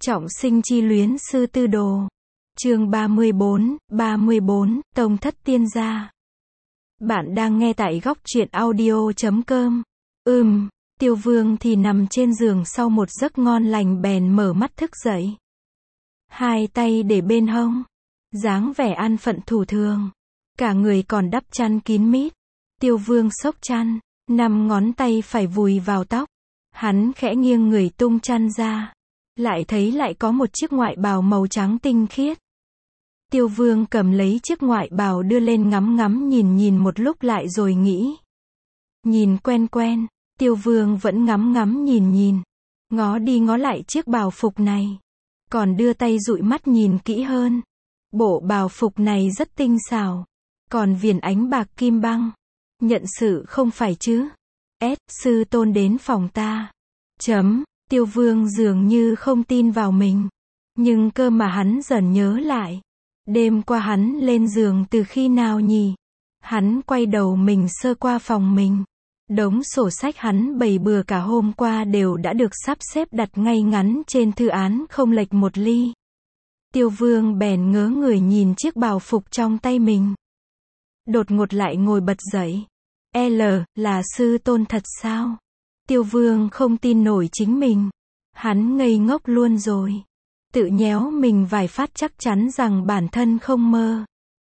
Trọng sinh chi luyến sư tư đồ. Chương 34, Tông thất tiên gia. Bạn đang nghe tại góc truyện audio.com. Tiêu Vương thì nằm trên giường sau một giấc ngon lành bèn mở mắt thức dậy. Hai tay để bên hông, dáng vẻ an phận thủ thường. Cả người còn đắp chăn kín mít. Tiêu Vương xốc chăn, 5 ngón tay phải vùi vào tóc. Hắn khẽ nghiêng người tung chăn ra. Lại thấy lại có một chiếc ngoại bào màu trắng tinh khiết. Tiêu Vương cầm lấy chiếc ngoại bào đưa lên ngắm ngắm nhìn một lúc lại rồi nghĩ. Nhìn quen quen, Tiêu Vương vẫn ngắm ngắm nhìn. Ngó đi ngó lại chiếc bào phục này. Còn đưa tay dụi mắt nhìn kỹ hơn. Bộ bào phục này rất tinh xảo. Còn viền ánh bạc kim băng. Nhận sự không phải chứ. Sư tôn đến phòng ta. Tiêu Vương dường như không tin vào mình. Nhưng cơ mà hắn dần nhớ lại. Đêm qua hắn lên giường từ khi nào nhỉ? Hắn quay đầu mình sơ qua phòng mình. Đống sổ sách hắn bày bừa cả hôm qua đều đã được sắp xếp đặt ngay ngắn trên thư án không lệch một ly. Tiêu Vương bèn ngớ người nhìn chiếc bào phục trong tay mình. Đột ngột lại ngồi bật dậy. Là sư tôn thật sao? Tiêu Vương không tin nổi chính mình. Hắn ngây ngốc luôn rồi. Tự nhéo mình vài phát chắc chắn rằng bản thân không mơ.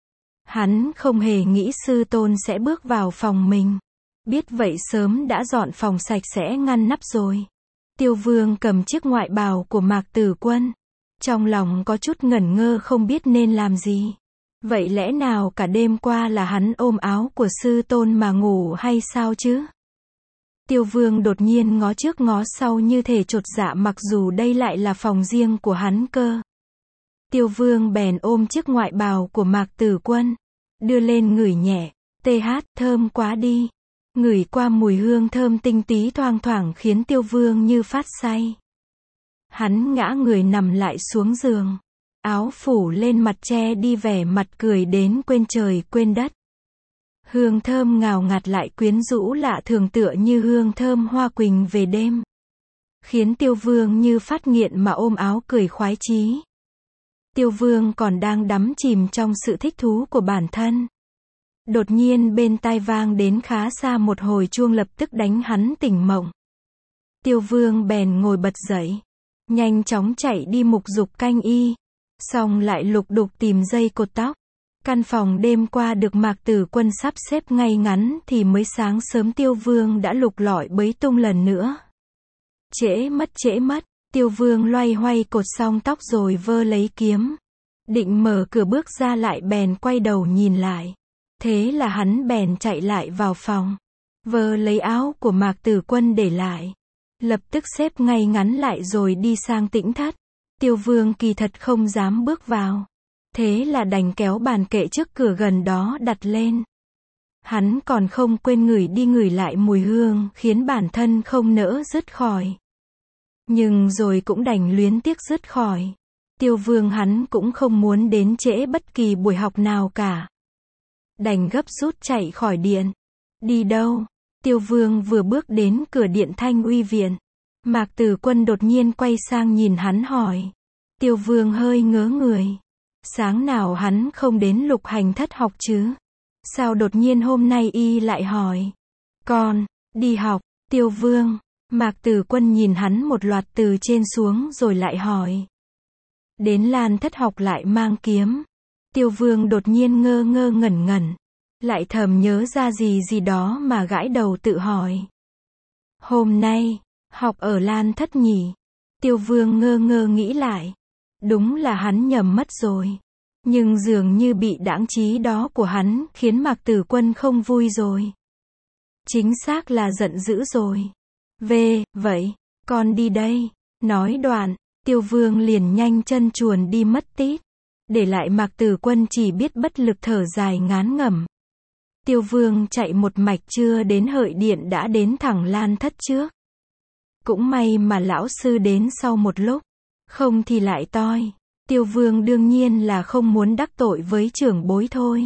Hắn không hề nghĩ sư tôn sẽ bước vào phòng mình. Biết vậy sớm đã dọn phòng sạch sẽ ngăn nắp rồi. Tiêu Vương cầm chiếc ngoại bào của Mạc Tử Quân. Trong lòng có chút ngẩn ngơ không biết nên làm gì. Vậy lẽ nào cả đêm qua là hắn ôm áo của sư tôn mà ngủ hay sao chứ? Tiêu Vương đột nhiên ngó trước ngó sau như thể chột dạ mặc dù đây lại là phòng riêng của hắn cơ. Tiêu Vương bèn ôm chiếc ngoại bào của Mạc Tử Quân. Đưa lên ngửi nhẹ. Thơm quá đi. Ngửi qua mùi hương thơm tinh tí thoang thoảng khiến Tiêu Vương như phát say. Hắn ngã người nằm lại xuống giường. Áo phủ lên mặt che đi vẻ mặt cười đến quên trời quên đất. Hương thơm ngào ngạt lại quyến rũ lạ thường tựa như hương thơm hoa quỳnh về đêm. Khiến Tiêu Vương như phát nghiện mà ôm áo cười khoái chí. Tiêu Vương còn đang đắm chìm trong sự thích thú của bản thân. Đột nhiên bên tai vang đến khá xa một hồi chuông lập tức đánh hắn tỉnh mộng. Tiêu Vương bèn ngồi bật dậy. Nhanh chóng chạy đi mục dục canh y. Xong lại lục đục tìm dây cột tóc. Căn phòng đêm qua được Mạc Tử Quân sắp xếp ngay ngắn thì mới sáng sớm Tiêu Vương đã lục lọi bới tung lần nữa. Trễ mất, Tiêu Vương loay hoay cột xong tóc rồi vơ lấy kiếm. Định mở cửa bước ra lại bèn quay đầu nhìn lại. Thế là hắn bèn chạy lại vào phòng. Vơ lấy áo của Mạc Tử Quân để lại. Lập tức xếp ngay ngắn lại rồi đi sang tĩnh thất. Tiêu Vương kỳ thật không dám bước vào. Thế là đành kéo bàn kệ trước cửa gần đó đặt lên. Hắn còn không quên ngửi đi ngửi lại mùi hương khiến bản thân không nỡ dứt khỏi. Nhưng rồi cũng đành luyến tiếc dứt khỏi. Tiêu Vương hắn cũng không muốn đến trễ bất kỳ buổi học nào cả. Đành gấp rút chạy khỏi điện. Đi đâu? Tiêu Vương vừa bước đến cửa điện Thanh Uy viện. Mạc Tử Quân đột nhiên quay sang nhìn hắn hỏi. Tiêu Vương hơi ngớ người. Sáng nào hắn không đến Lục Hành thất học chứ? Sao đột nhiên hôm nay y lại hỏi? Con, đi học, Tiêu Vương. Mạc Tử Quân nhìn hắn một loạt từ trên xuống rồi lại hỏi. Đến Lan thất học lại mang kiếm. Tiêu Vương đột nhiên ngơ ngẩn. Lại thầm nhớ ra gì đó mà gãi đầu tự hỏi. Hôm nay, học ở Lan thất nhỉ? Tiêu Vương ngơ nghĩ lại. Đúng là hắn nhầm mất rồi. Nhưng dường như bị đãng trí đó của hắn khiến Mạc Tử Quân không vui rồi. Chính xác là giận dữ rồi. Vậy, con đi đây. Nói đoạn, Tiêu Vương liền nhanh chân chuồn đi mất tít. Để lại Mạc Tử Quân chỉ biết bất lực thở dài ngán ngẩm. Tiêu Vương chạy một mạch chưa đến Hợi Điện đã đến thẳng Lan thất trước. Cũng may mà lão sư đến sau một lúc. Không thì lại toi. Tiêu Vương đương nhiên là không muốn đắc tội với trưởng bối thôi.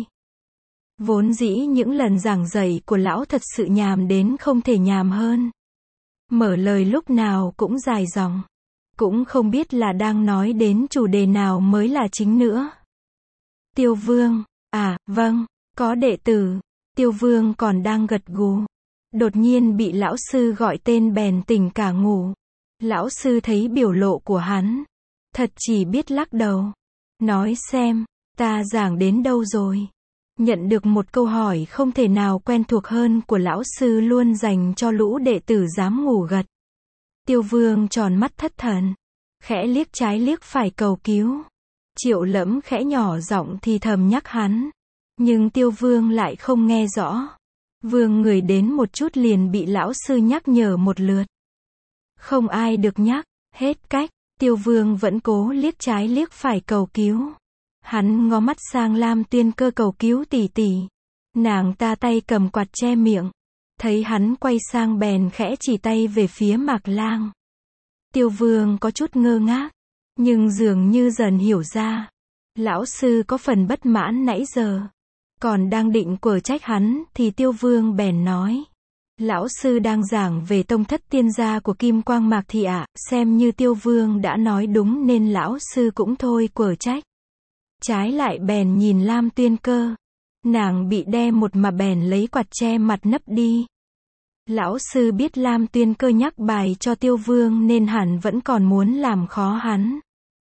Vốn dĩ những lần giảng dạy của lão thật sự nhàm đến không thể nhàm hơn. Mở lời lúc nào cũng dài dòng. cũng không biết là đang nói đến chủ đề nào mới là chính nữa. Tiêu Vương, à, vâng, có đệ tử. Tiêu Vương còn đang gật gù. Đột nhiên bị lão sư gọi tên bèn tỉnh cả ngủ. Lão sư thấy biểu lộ của hắn, thật chỉ biết lắc đầu. Nói xem, ta giảng đến đâu rồi? Nhận được một câu hỏi không thể nào quen thuộc hơn của lão sư luôn dành cho lũ đệ tử dám ngủ gật. Tiêu Vương tròn mắt thất thần, khẽ liếc trái liếc phải cầu cứu. Triệu Lẫm khẽ nhỏ giọng thì thầm nhắc hắn, nhưng Tiêu Vương lại không nghe rõ. Vương người đến một chút liền bị lão sư nhắc nhở một lượt. Không ai được nhắc, hết cách. Tiêu Vương vẫn cố liếc trái liếc phải cầu cứu. Hắn ngó mắt sang Lam Tuyên Cơ cầu cứu tỷ tỷ. Nàng ta tay cầm quạt che miệng. Thấy hắn quay sang bèn khẽ chỉ tay về phía Mạc Lang. Tiêu Vương có chút ngơ ngác, nhưng dường như dần hiểu ra. Lão sư có phần bất mãn nãy giờ. Còn đang định quở trách hắn thì Tiêu Vương bèn nói. Lão sư đang giảng về tông thất tiên gia của Kim Quang Mạc Thị ạ, xem như Tiêu Vương đã nói đúng nên lão sư cũng thôi quở trách. Trái lại bèn nhìn Lam Tuyên Cơ. Nàng bị đe một mà bèn lấy quạt che mặt nấp đi. Lão sư biết Lam Tuyên Cơ nhắc bài cho Tiêu Vương nên hẳn vẫn còn muốn làm khó hắn.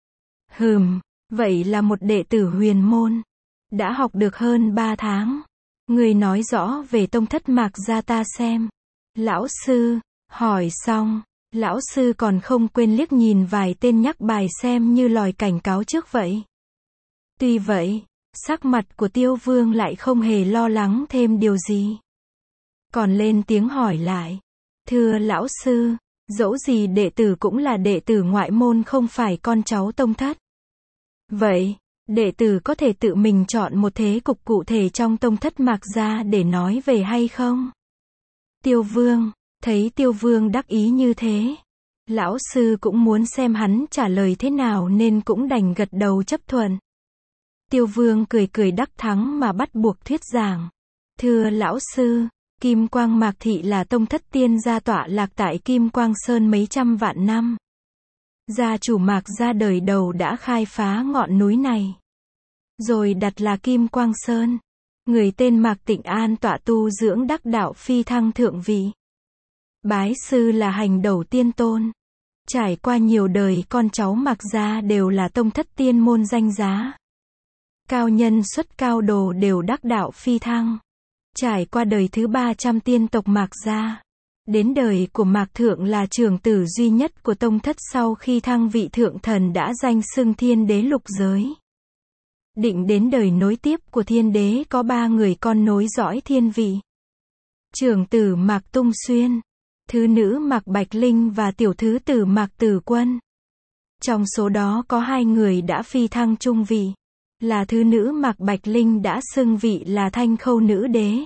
Vậy là một đệ tử huyền môn. Đã học được hơn 3 tháng. Người nói rõ về tông thất Mạc gia ta xem. Lão sư, hỏi xong, lão sư còn không quên liếc nhìn vài tên nhắc bài xem như lòi cảnh cáo trước vậy. Tuy vậy, sắc mặt của Tiêu Vương lại không hề lo lắng thêm điều gì. Còn lên tiếng hỏi lại. Thưa lão sư, dẫu gì đệ tử cũng là đệ tử ngoại môn không phải con cháu tông thất. Vậy, đệ tử có thể tự mình chọn một thế cục cụ thể trong tông thất Mạc gia để nói về hay không? Tiêu Vương, thấy Tiêu Vương đắc ý như thế. Lão sư cũng muốn xem hắn trả lời thế nào nên cũng đành gật đầu chấp thuận. Tiêu Vương cười cười đắc thắng mà bắt buộc thuyết giảng. Thưa lão sư, Kim Quang Mạc Thị là tông thất tiên gia tọa lạc tại Kim Quang Sơn mấy trăm vạn năm. Gia chủ Mạc gia đời đầu đã khai phá ngọn núi này. Rồi đặt là Kim Quang Sơn. Người tên Mạc Tịnh An tọa tu dưỡng đắc đạo phi thăng thượng vị. Bái sư là hành đầu tiên tôn. Trải qua nhiều đời con cháu Mạc gia đều là tông thất tiên môn danh giá. Cao nhân xuất cao đồ đều đắc đạo phi thăng. Trải qua đời thứ 300 tiên tộc Mạc gia. Đến đời của Mạc Thượng là trưởng tử duy nhất của tông thất sau khi thăng vị thượng thần đã danh xưng thiên đế lục giới. Định đến đời nối tiếp của thiên đế có 3 người con nối dõi thiên vị. Trưởng tử Mạc Tung Xuyên, thứ nữ Mạc Bạch Linh và tiểu thứ tử Mạc Tử Quân. Trong số đó có 2 người đã phi thăng trung vị. Là thứ nữ Mạc Bạch Linh đã xưng vị là Thanh Khâu nữ đế.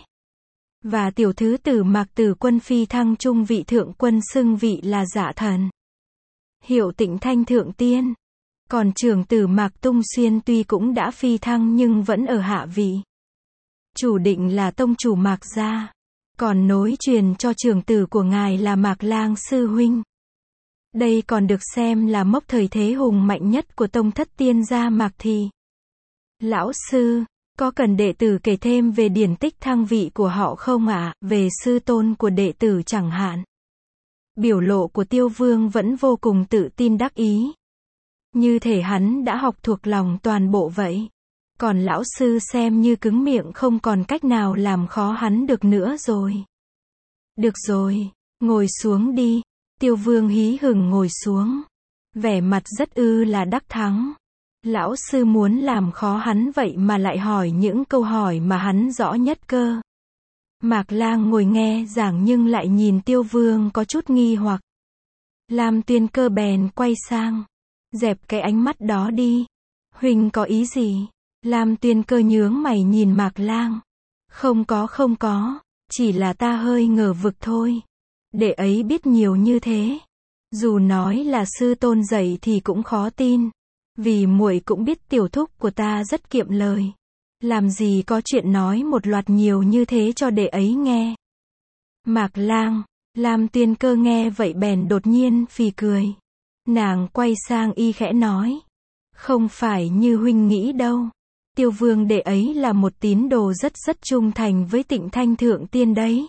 Và tiểu thứ tử Mạc Tử Quân phi thăng trung vị thượng quân xưng vị là Dạ Thần. Hiệu Tịnh Thanh thượng tiên. Còn trưởng tử Mạc Tung Xuyên tuy cũng đã phi thăng nhưng vẫn ở hạ vị. Chủ định là tông chủ Mạc gia. Còn nối truyền cho trưởng tử của ngài là Mạc Lang sư huynh. Đây còn được xem là mốc thời thế hùng mạnh nhất của tông thất tiên gia Mạc Thị. Lão sư, có cần đệ tử kể thêm về điển tích thăng vị của họ không ạ? Về sư tôn của đệ tử chẳng hạn. Biểu lộ của Tiêu Vương vẫn vô cùng tự tin đắc ý. Như thể hắn đã học thuộc lòng toàn bộ vậy. Còn lão sư xem như cứng miệng không còn cách nào làm khó hắn được nữa rồi. Được rồi, ngồi xuống đi. Tiêu Vương hí hửng ngồi xuống. Vẻ mặt rất là đắc thắng. Lão sư muốn làm khó hắn vậy mà lại hỏi những câu hỏi mà hắn rõ nhất cơ. Mạc Lang ngồi nghe giảng nhưng lại nhìn Tiêu Vương có chút nghi hoặc. Lam Tuyên Cơ bèn quay sang. Dẹp cái ánh mắt đó đi. Huynh có ý gì? Lam Tuyên Cơ nhướng mày nhìn Mạc Lang. Không có. Chỉ là ta hơi ngờ vực thôi. Đệ ấy biết nhiều như thế. Dù nói là sư tôn dạy thì cũng khó tin. Vì muội cũng biết tiểu thúc của ta rất kiệm lời. Làm gì có chuyện nói một loạt nhiều như thế cho đệ ấy nghe. Mạc Lang, Lam Tuyên Cơ nghe vậy bèn đột nhiên phì cười. Nàng quay sang y khẽ nói. Không phải như huynh nghĩ đâu. Tiêu Vương đệ ấy là một tín đồ rất trung thành với Tịnh Thanh Thượng Tiên đấy.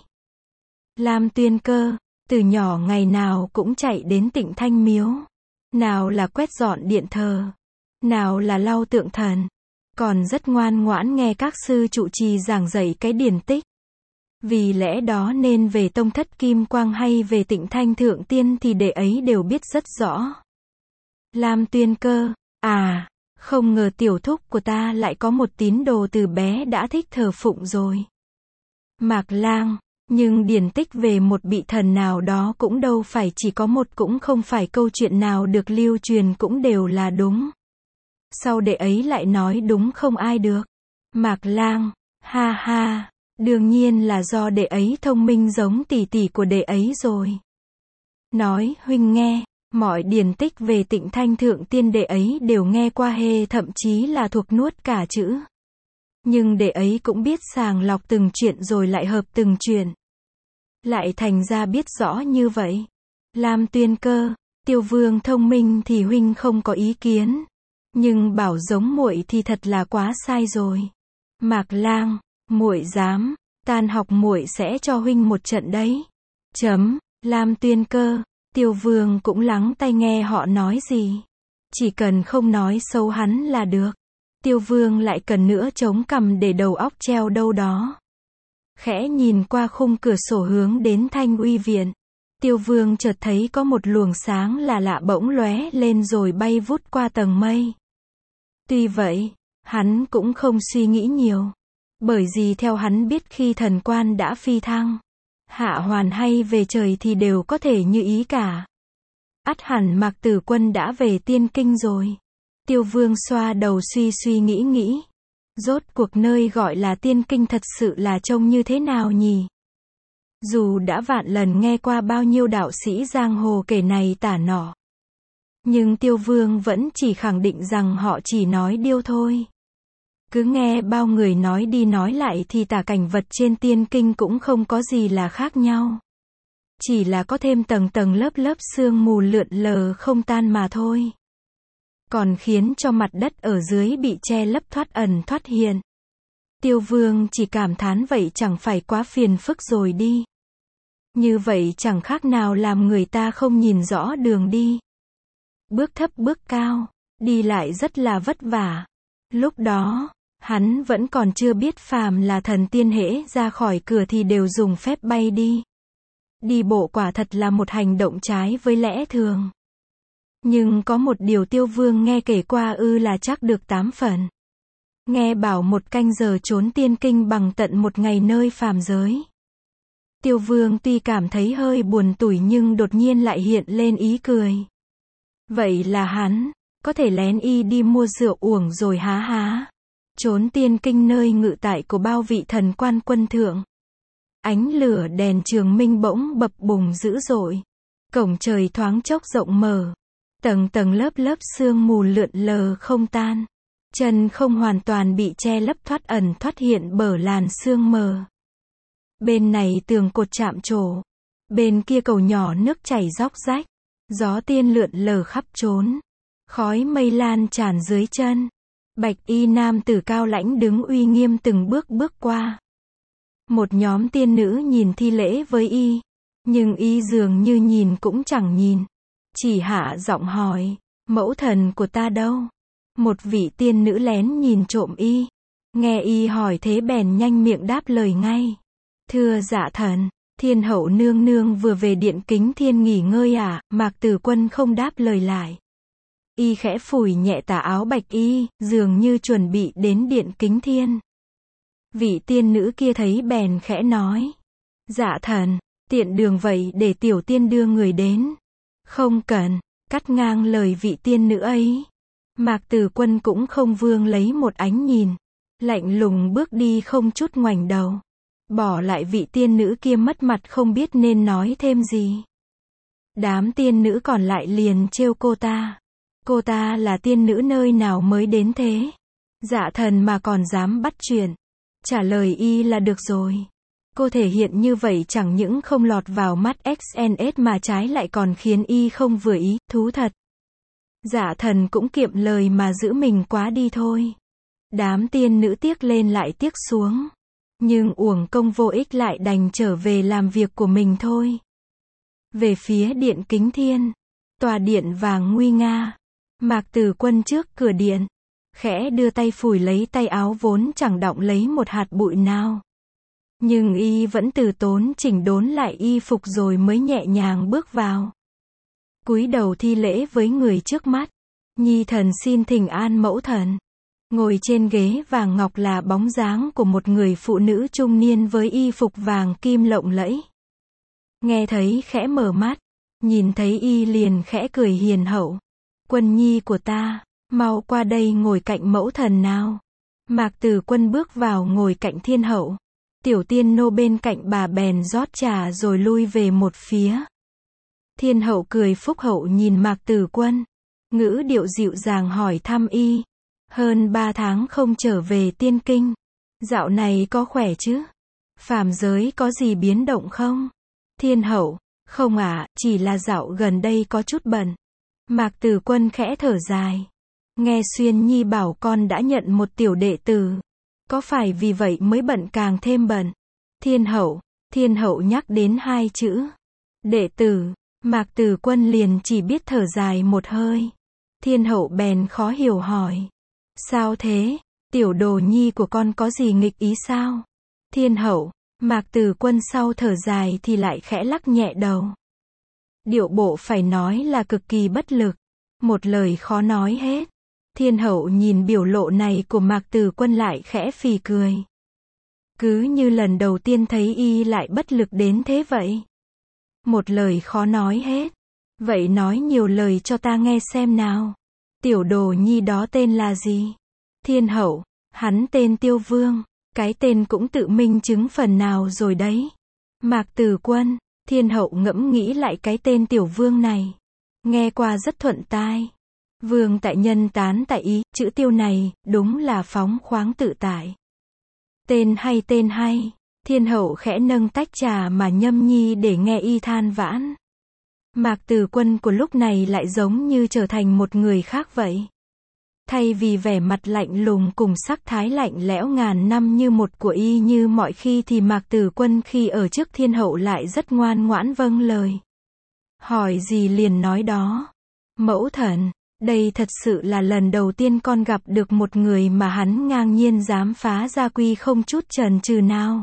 Lam Tuyên Cơ, từ nhỏ ngày nào cũng chạy đến Tịnh Thanh Miếu. Nào là quét dọn điện thờ, nào là lau tượng thần, còn rất ngoan ngoãn nghe các sư trụ trì giảng dạy cái điển tích. Vì lẽ đó nên về tông thất Kim Quang hay về Tịnh Thanh Thượng Tiên thì đệ ấy đều biết rất rõ. Lam Tuyên Cơ, không ngờ tiểu thúc của ta lại có một tín đồ từ bé đã thích thờ phụng rồi. Mạc Lang, nhưng điển tích về một vị thần nào đó cũng đâu phải chỉ có một, cũng không phải câu chuyện nào được lưu truyền cũng đều là đúng. Sau đệ ấy lại nói đúng không ai được. Mạc Lang, ha ha, đương nhiên là do đệ ấy thông minh giống tỷ tỷ của đệ ấy rồi. Nói huynh nghe, mọi điển tích về Tịnh Thanh Thượng Tiên đệ ấy đều nghe qua thậm chí là thuộc nuốt cả chữ. Nhưng đệ ấy cũng biết sàng lọc từng chuyện rồi lại hợp từng chuyện. Lại thành ra biết rõ như vậy. Lam Tuyên Cơ, Tiêu Vương thông minh thì huynh không có ý kiến. Nhưng bảo giống muội thì thật là quá sai rồi. Mạc Lang, muội dám, tan học muội sẽ cho huynh một trận đấy. Lam Tuyên Cơ, Tiêu Vương cũng lắng tai nghe họ nói gì. Chỉ cần không nói xấu hắn là được. Tiêu Vương lại cần nữa chống cằm để đầu óc treo đâu đó. Khẽ nhìn qua khung cửa sổ hướng đến Thanh Uy Viện. Tiêu Vương chợt thấy có một luồng sáng là lạ bỗng lóe lên rồi bay vút qua tầng mây. Tuy vậy, hắn cũng không suy nghĩ nhiều. Bởi vì theo hắn biết khi thần quan đã phi thăng, hạ hoàn hay về trời thì đều có thể như ý cả. Ắt hẳn Mạc Tử Quân đã về Tiên Kinh rồi. Tiêu Vương xoa đầu suy nghĩ. Rốt cuộc nơi gọi là Tiên Kinh thật sự là trông như thế nào nhỉ? Dù đã vạn lần nghe qua bao nhiêu đạo sĩ giang hồ kể này tả nọ, nhưng Tiêu Vương vẫn chỉ khẳng định rằng họ chỉ nói điêu thôi. Cứ nghe bao người nói đi nói lại thì tả cảnh vật trên Tiên Kinh cũng không có gì là khác nhau. Chỉ là có thêm tầng lớp sương mù lượn lờ không tan mà thôi. Còn khiến cho mặt đất ở dưới bị che lấp thoát ẩn thoát hiện. Tiêu Vương chỉ cảm thán vậy chẳng phải quá phiền phức rồi đi. Như vậy chẳng khác nào làm người ta không nhìn rõ đường đi. Bước thấp bước cao, đi lại rất là vất vả. Lúc đó, hắn vẫn còn chưa biết phàm là thần tiên hễ ra khỏi cửa thì đều dùng phép bay đi. Đi bộ quả thật là một hành động trái với lẽ thường. Nhưng có một điều Tiêu Vương nghe kể qua là chắc được 8 phần. Nghe bảo 1 canh giờ trốn Tiên Kinh bằng tận 1 ngày nơi phàm giới. Tiêu Vương tuy cảm thấy hơi buồn tủi nhưng đột nhiên lại hiện lên ý cười. Vậy là hắn có thể lén đi mua rượu uổng rồi há. Trốn Tiên Kinh nơi ngự tại của bao vị thần quan quân thượng. Ánh lửa đèn trường minh bỗng bập bùng dữ dội. Cổng trời thoáng chốc rộng mở. Tầng lớp sương mù lượn lờ không tan. Chân không hoàn toàn bị che lấp thoát ẩn thoát hiện bởi làn sương mờ. Bên này tường cột chạm trổ. Bên kia cầu nhỏ nước chảy róc rách. Gió tiên lượn lờ khắp trốn. Khói mây lan tràn dưới chân. Bạch y nam tử cao lãnh đứng uy nghiêm từng bước qua. Một nhóm tiên nữ nhìn thi lễ với y. Nhưng y dường như nhìn cũng chẳng nhìn. Chỉ hạ giọng hỏi, mẫu thần của ta đâu? Một vị tiên nữ lén nhìn trộm y. Nghe y hỏi thế bèn nhanh miệng đáp lời ngay. Thưa dạ thần, Thiên hậu nương nương vừa về điện Kính Thiên nghỉ ngơi à? Mạc Tử Quân không đáp lời lại. Y khẽ phủi nhẹ tà áo bạch y, dường như chuẩn bị đến điện Kính Thiên. Vị tiên nữ kia thấy bèn khẽ nói. Dạ thần, tiện đường vậy để tiểu tiên đưa người đến. Không cần, cắt ngang lời vị tiên nữ ấy. Mạc Tử Quân cũng không vương lấy một ánh nhìn. Lạnh lùng bước đi không chút ngoảnh đầu. Bỏ lại vị tiên nữ kia mất mặt không biết nên nói thêm gì. Đám tiên nữ còn lại liền trêu cô ta. Cô ta là tiên nữ nơi nào mới đến thế? Dạ thần mà còn dám bắt chuyện. Trả lời y là được rồi. Cô thể hiện như vậy chẳng những không lọt vào mắt XNS mà trái lại còn khiến y không vừa ý, thú thật. Dạ thần cũng kiệm lời mà giữ mình quá đi thôi. Đám tiên nữ tiếc lên lại tiếc xuống. Nhưng uổng công vô ích lại đành trở về làm việc của mình thôi. Về phía điện Kính Thiên, tòa điện vàng nguy nga, Mạc Tử Quân trước cửa điện, khẽ đưa tay phủi lấy tay áo vốn chẳng đọng lấy một hạt bụi nào. Nhưng y vẫn từ tốn chỉnh đốn lại y phục rồi mới nhẹ nhàng bước vào. Cúi đầu thi lễ với người trước mắt. Nhi thần xin thỉnh an mẫu thần. Ngồi trên ghế vàng ngọc là bóng dáng của một người phụ nữ trung niên với y phục vàng kim lộng lẫy. Nghe thấy khẽ mở mắt, nhìn thấy y liền khẽ cười hiền hậu. Quân nhi của ta, mau qua đây ngồi cạnh mẫu thần nào. Mạc Tử Quân bước vào ngồi cạnh thiên hậu. Tiểu tiên nô bên cạnh bà bèn rót trà rồi lui về một phía. Thiên hậu cười phúc hậu nhìn Mạc Tử Quân, ngữ điệu dịu dàng hỏi thăm y. Hơn 3 tháng không trở về tiên kinh. Dạo này có khỏe chứ? Phàm giới có gì biến động không? Thiên hậu, không ạ, chỉ là dạo gần đây có chút bận. Mạc Tử Quân khẽ thở dài. Nghe Xuyên Nhi bảo con đã nhận một tiểu đệ tử. Có phải vì vậy mới bận càng thêm bận? Thiên hậu nhắc đến 2 chữ. Đệ tử, Mạc Tử Quân liền chỉ biết thở dài một hơi. Thiên hậu bèn khó hiểu hỏi. Sao thế? Tiểu đồ nhi của con có gì nghịch ý sao? Thiên hậu, Mạc Tử Quân sau thở dài thì lại khẽ lắc nhẹ đầu. Điệu bộ phải nói là cực kỳ bất lực. Một lời khó nói hết. Thiên hậu nhìn biểu lộ này của Mạc Tử Quân lại khẽ phì cười. Cứ như lần đầu tiên thấy y lại bất lực đến thế vậy. Một lời khó nói hết. Vậy nói nhiều lời cho ta nghe xem nào. Tiểu đồ nhi đó tên là gì? Thiên hậu, hắn tên Tiêu Vương. Cái tên cũng tự minh chứng phần nào rồi đấy. Mạc Tử Quân, thiên hậu ngẫm nghĩ lại cái tên Tiểu Vương này. Nghe qua rất thuận tai. Vương tại nhân tán tại ý, chữ Tiêu này, đúng là phóng khoáng tự tại. Tên hay. Thiên hậu khẽ nâng tách trà mà nhâm nhi để nghe y than vãn. Mạc Tử Quân của lúc này lại giống như trở thành một người khác vậy. Thay vì vẻ mặt lạnh lùng cùng sắc thái lạnh lẽo ngàn năm như một của y như mọi khi thì Mạc Tử Quân khi ở trước thiên hậu lại rất ngoan ngoãn vâng lời. Hỏi gì liền nói đó. Mẫu thần, đây thật sự là lần đầu tiên con gặp được một người mà hắn ngang nhiên dám phá gia quy không chút chần chừ nào.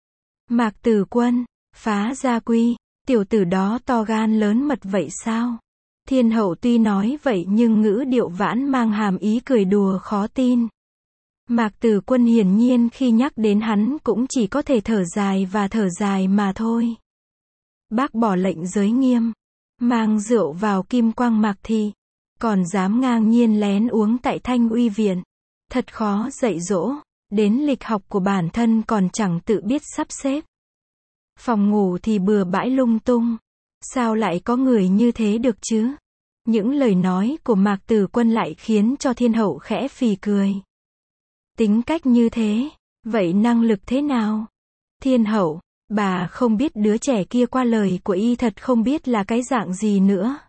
Mạc Tử Quân, phá gia quy, tiểu tử đó to gan lớn mật vậy sao? Thiên hậu tuy nói vậy nhưng ngữ điệu vãn mang hàm ý cười đùa khó tin. Mạc Tử Quân hiển nhiên khi nhắc đến hắn cũng chỉ có thể thở dài và thở dài mà thôi. Bác bỏ lệnh giới nghiêm, mang rượu vào Kim Quang Mạc Thị, còn dám ngang nhiên lén uống tại Thanh Uy Viện. Thật khó dạy dỗ, đến lịch học của bản thân còn chẳng tự biết sắp xếp. Phòng ngủ thì bừa bãi lung tung. Sao lại có người như thế được chứ? Những lời nói của Mạc Tử Quân lại khiến cho thiên hậu khẽ phì cười. Tính cách như thế, vậy năng lực thế nào? Thiên hậu, bà không biết đứa trẻ kia qua lời của y thật không biết là cái dạng gì nữa.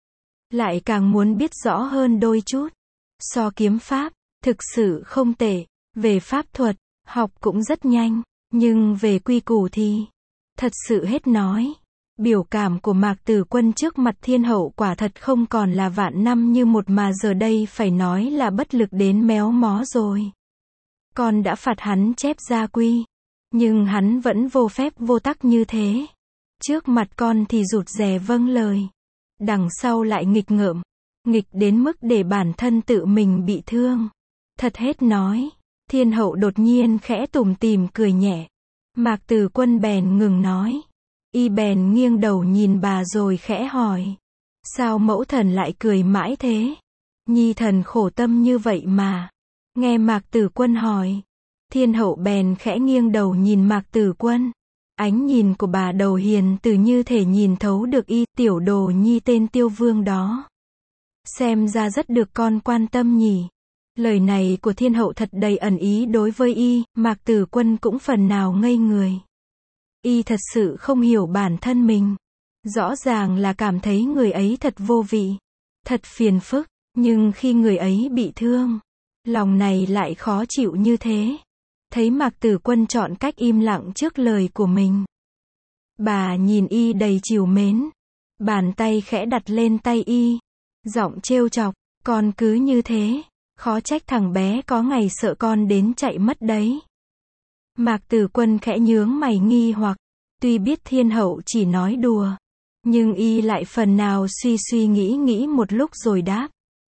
Lại càng muốn biết rõ hơn đôi chút. So kiếm pháp, thực sự không tệ. Về pháp thuật, học cũng rất nhanh. Nhưng về quy củ thì, thật sự hết nói. Biểu cảm của Mạc Tử Quân trước mặt thiên hậu quả thật không còn là vạn năm như một mà giờ đây phải nói là bất lực đến méo mó rồi. Con đã phạt hắn chép gia quy. Nhưng hắn vẫn vô phép vô tắc như thế. Trước mặt con thì rụt rè vâng lời. Đằng sau lại nghịch ngợm. Nghịch đến mức để bản thân tự mình bị thương. Thật hết nói. Thiên hậu đột nhiên khẽ tủm tỉm cười nhẹ. Mạc Tử Quân bèn ngừng nói. Y bèn nghiêng đầu nhìn bà rồi khẽ hỏi. Sao mẫu thần lại cười mãi thế? Nhi thần khổ tâm như vậy mà. Nghe Mạc Tử Quân hỏi. Thiên hậu bèn khẽ nghiêng đầu nhìn Mạc Tử Quân. Ánh nhìn của bà đầu hiền từ như thể nhìn thấu được y, tiểu đồ nhi tên Tiêu Vương đó. Xem ra rất được con quan tâm nhỉ. Lời này của thiên hậu thật đầy ẩn ý đối với y, Mạc Tử Quân cũng phần nào ngây người. Y thật sự không hiểu bản thân mình. Rõ ràng là cảm thấy người ấy thật vô vị. Thật phiền phức, nhưng khi người ấy bị thương, lòng này lại khó chịu như thế. Thấy Mạc Tử Quân chọn cách im lặng trước lời của mình. Bà nhìn y đầy trìu mến. Bàn tay khẽ đặt lên tay y. Giọng trêu chọc, con cứ như thế, khó trách thằng bé có ngày sợ con đến chạy mất đấy. Mạc Tử Quân khẽ nhướng mày nghi hoặc, tuy biết thiên hậu chỉ nói đùa, nhưng y lại phần nào suy nghĩ một lúc rồi đáp.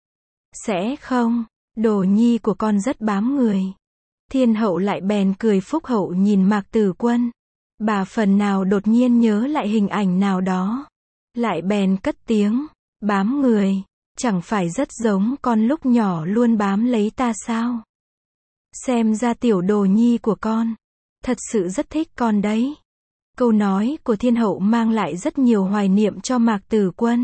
Sẽ không, đồ nhi của con rất bám người. Thiên hậu lại bèn cười phúc hậu nhìn Mạc Tử Quân. Bà phần nào đột nhiên nhớ lại hình ảnh nào đó. Lại bèn cất tiếng, bám người, chẳng phải rất giống con lúc nhỏ luôn bám lấy ta sao? Xem ra tiểu đồ nhi của con, thật sự rất thích con đấy. Câu nói của thiên hậu mang lại rất nhiều hoài niệm cho Mạc Tử Quân.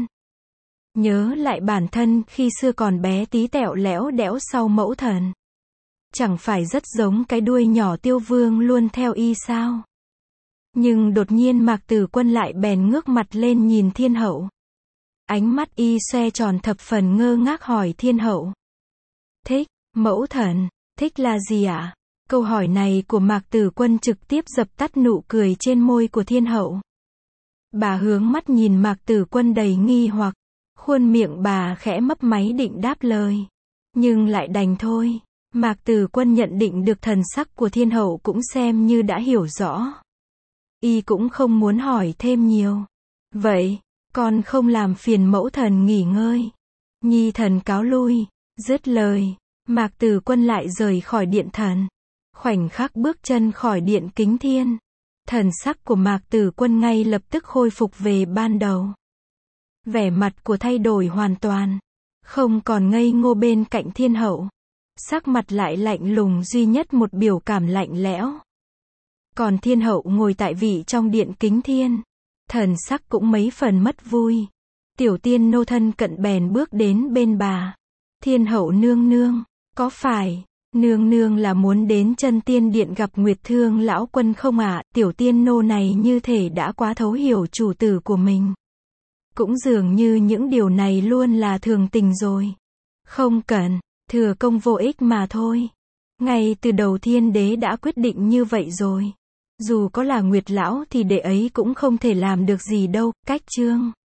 Nhớ lại bản thân khi xưa còn bé tí tẹo lẽo đẽo sau mẫu thần. Chẳng phải rất giống cái đuôi nhỏ Tiêu Vương luôn theo y sao? Nhưng đột nhiên Mạc Tử Quân lại bèn ngước mặt lên nhìn thiên hậu. Ánh mắt y xoe tròn thập phần ngơ ngác hỏi thiên hậu. Thích, mẫu thần, thích là gì ạ? Câu hỏi này của Mạc Tử Quân trực tiếp dập tắt nụ cười trên môi của thiên hậu. Bà hướng mắt nhìn Mạc Tử Quân đầy nghi hoặc, khuôn miệng bà khẽ mấp máy định đáp lời. Nhưng lại đành thôi. Mạc Tử Quân nhận định được thần sắc của thiên hậu cũng xem như đã hiểu rõ. Y cũng không muốn hỏi thêm nhiều. Vậy, con không làm phiền mẫu thần nghỉ ngơi. Nhi thần cáo lui. Dứt lời, Mạc Tử Quân lại rời khỏi điện thần. Khoảnh khắc bước chân khỏi điện Kính Thiên, thần sắc của Mạc Tử Quân ngay lập tức khôi phục về ban đầu. Vẻ mặt của thay đổi hoàn toàn. Không còn ngây ngô bên cạnh thiên hậu. Sắc mặt lại lạnh lùng duy nhất một biểu cảm lạnh lẽo. Còn thiên hậu ngồi tại vị trong điện Kính Thiên. Thần sắc cũng mấy phần mất vui. Tiểu tiên nô thân cận bèn bước đến bên bà. Thiên hậu nương nương, có phải, nương nương là muốn đến Chân Tiên Điện gặp Nguyệt Thương lão quân không ạ? Tiểu tiên nô này như thể đã quá thấu hiểu chủ tử của mình. Cũng dường như những điều này luôn là thường tình rồi. Không cần, thừa công vô ích mà thôi. Ngay từ đầu thiên đế đã quyết định như vậy rồi. Dù có là Nguyệt lão thì đệ ấy cũng không thể làm được gì đâu. Cách chương